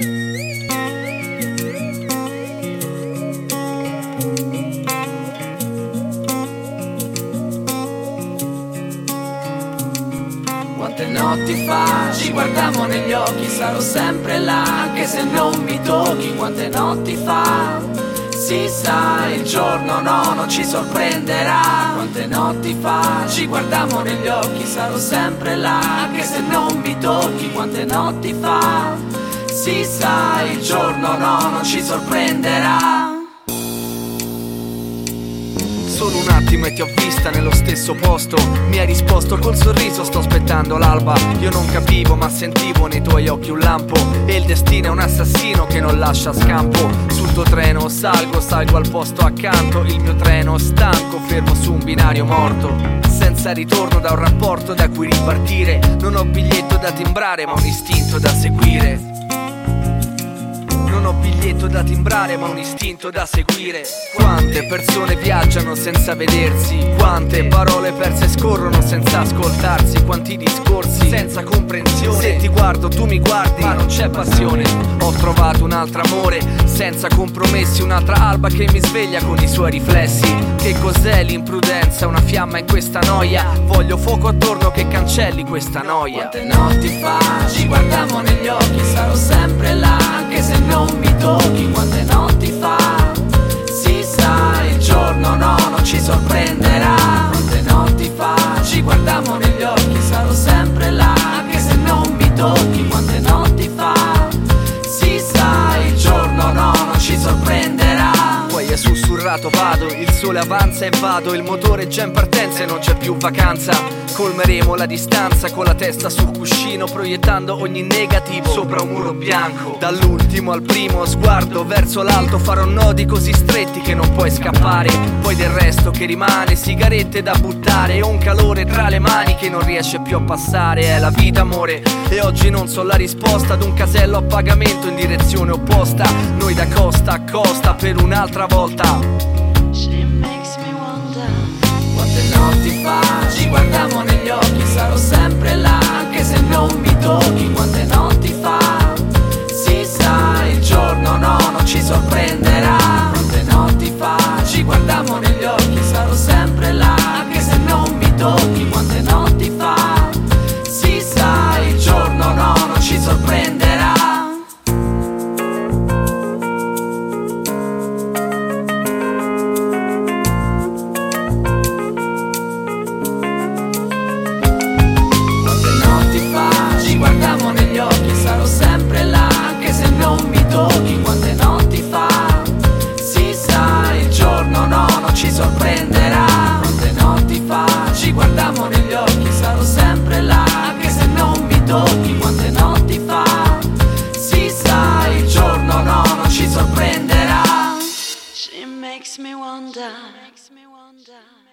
Quante notti fa ci guardiamo negli occhi, sarò sempre là anche se non mi tocchi. Quante notti fa, si sa, il giorno no, non ci sorprenderà. Quante notti fa ci guardiamo negli occhi, sarò sempre là anche se non mi tocchi. Quante notti fa, si sa, il giorno no, non ci sorprenderà. Solo un attimo e ti ho vista nello stesso posto. Mi hai risposto col sorriso, sto aspettando l'alba. Io non capivo ma sentivo nei tuoi occhi un lampo. E il destino è un assassino che non lascia scampo. Sul tuo treno salgo al posto accanto. Il mio treno stanco, fermo su un binario morto, senza ritorno da un rapporto da cui ripartire. Non ho biglietto da timbrare ma un istinto da seguire. Non ho biglietto da timbrare ma un istinto da seguire. Quante persone viaggiano senza vedersi, quante parole perse scorrono senza ascoltarsi, quanti discorsi senza comprensione. Se ti guardo tu mi guardi ma non c'è passione. Ho trovato un altro amore senza compromessi, un'altra alba che mi sveglia con i suoi riflessi. Che cos'è l'imprudenza? Una fiamma in questa noia. Voglio fuoco attorno che cancelli questa noia. Quante notti fa ci guardiamo negli occhi, sarò sempre là anche se non mi tocchi. Quante notti fa, si sa, il giorno no, non ci sorprenderà. Quante notti fa ci guardiamo negli occhi, sarò sempre là anche se non mi tocchi. Quante notti fa, si sa, il giorno no, non ci sorprenderà. Poi è sussurrato vado, il sole avanza e vado. Il motore è già in partenza e non c'è più vacanza. Colmeremo la distanza con la testa sul cuscino, proiettando ogni negativo sopra un muro bianco. Dall'ultimo al primo sguardo verso l'alto farò nodi così stretti che non puoi scappare. Poi del resto che rimane, sigarette da buttare e un calore tra le mani che non riesce più a passare. È la vita amore e oggi non so la risposta ad un casello a pagamento in direzione opposta. Noi da costa a costa per un'altra volta. Quante notti fa ci guardiamo negli occhi, sarò sempre là anche se non mi tocchi. Quante notti fa, si sa, il giorno no, non ci sorprenderà. Quante notti fa ci guardiamo negli occhi, sarò sempre là anche se non mi tocchi. Quante notti fa, si sa, il giorno no, non ci sorprenderà. Guardiamo negli occhi, sarò sempre là anche se non mi tocchi. Quante notti fa, si sa, il giorno no, non ci sorprenderà. Quante notti fa ci guardiamo negli occhi, sarò sempre là anche se non mi tocchi. Quante notti fa, si sa, il giorno no, non ci sorprenderà. She makes me wonder.